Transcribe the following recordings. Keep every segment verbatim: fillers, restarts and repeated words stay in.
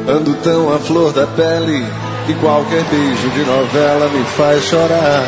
Ando tão à flor da pele que qualquer beijo de novela me faz chorar.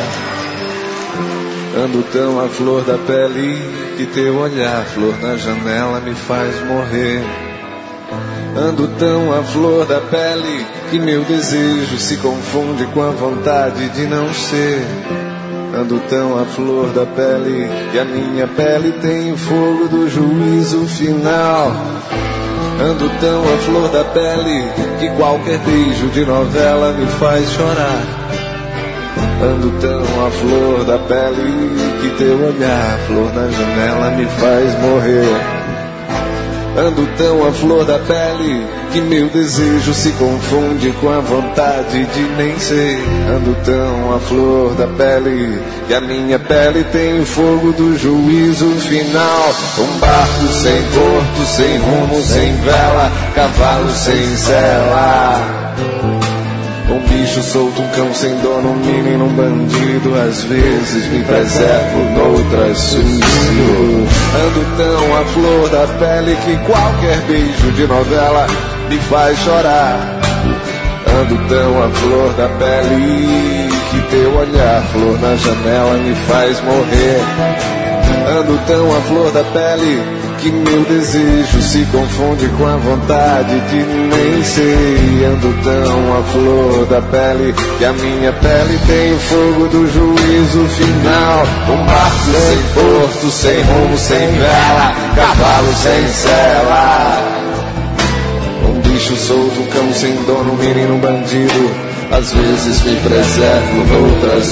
Ando tão à flor da pele que teu olhar, flor na janela, me faz morrer. Ando tão à flor da pele que meu desejo se confunde com a vontade de não ser. Ando tão à flor da pele que a minha pele tem o fogo do juízo final. Ando tão à flor da pele que qualquer beijo de novela me faz chorar. Ando tão à flor da pele que teu olhar, flor na janela, me faz morrer. Ando tão à flor da pele que meu desejo se confunde com a vontade de nem ser. Ando tão à flor da pele que a minha pele tem o fogo do juízo final. Um barco sem porto, sem rumo, sem vela, cavalo sem sela. Um bicho solto, um cão sem dono, um menino, um bandido. Às vezes me preservo, noutras suicido. Ando tão à flor da pele que qualquer beijo de novela me faz chorar. Ando tão à flor da pele que teu olhar, flor na janela, me faz morrer. Ando tão à flor da pele que meu desejo se confunde com a vontade de nem ser. Ando tão à flor da pele que a minha pele tem o fogo do juízo final. Um barco sem porto, sem rumo, sem vela, cavalo sem sela. Um bicho solto, um cão sem dono, um menino, um bandido. Às vezes me preservo, outras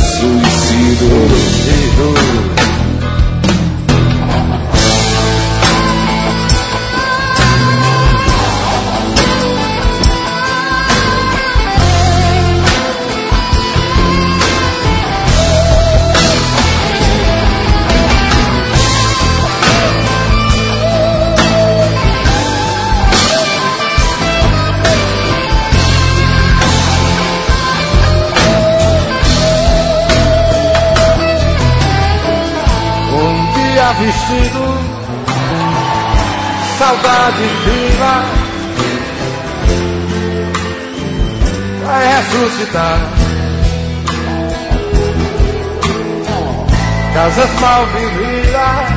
suicido. Vestido, saudade viva, vai ressuscitar. Casas mal vividas,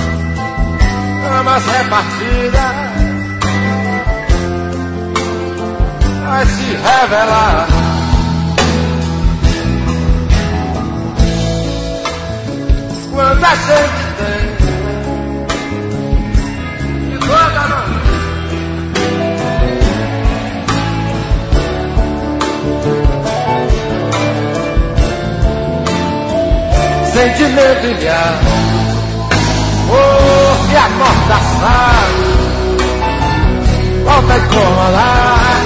amas repartidas, vai se revelar. Quando a gente tem sentimento ilhado, oh, se amordaçado, volta a incomodar.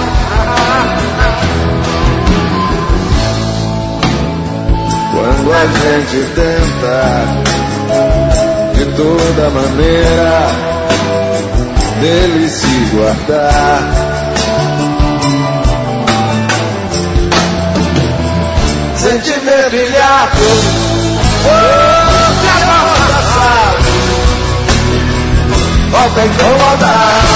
Quando a gente tenta de toda maneira dele se guardar, sentimento ilhado, oh, se amordaçado, volta a incomodar.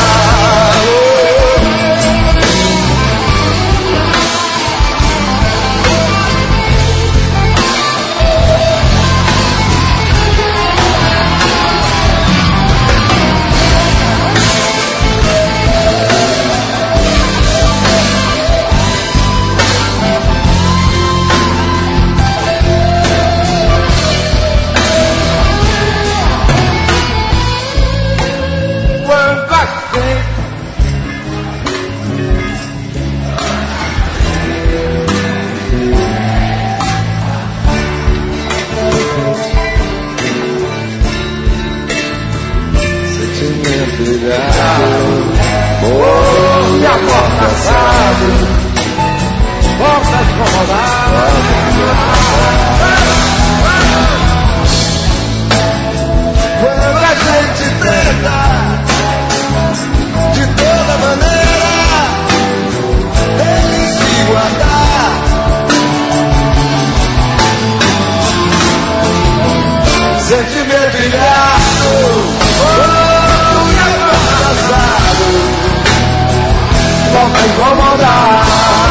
Oh, se amordaçado, volta a incomodar. Quando a gente tenta de toda maneira dele se guardar, sentimento ilhado, oh, e amordaçado, volta incomodar.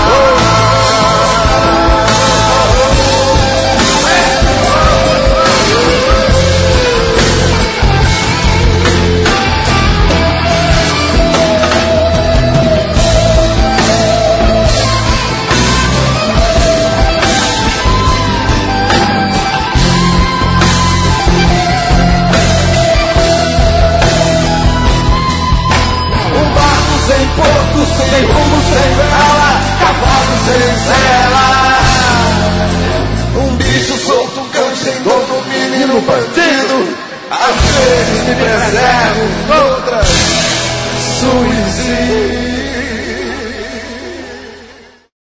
Sem rumo, sem vela, cavalo sem cela. Um bicho solto, um cão sem dono, um menino bandido. Às vezes me preservo, outras suicídio.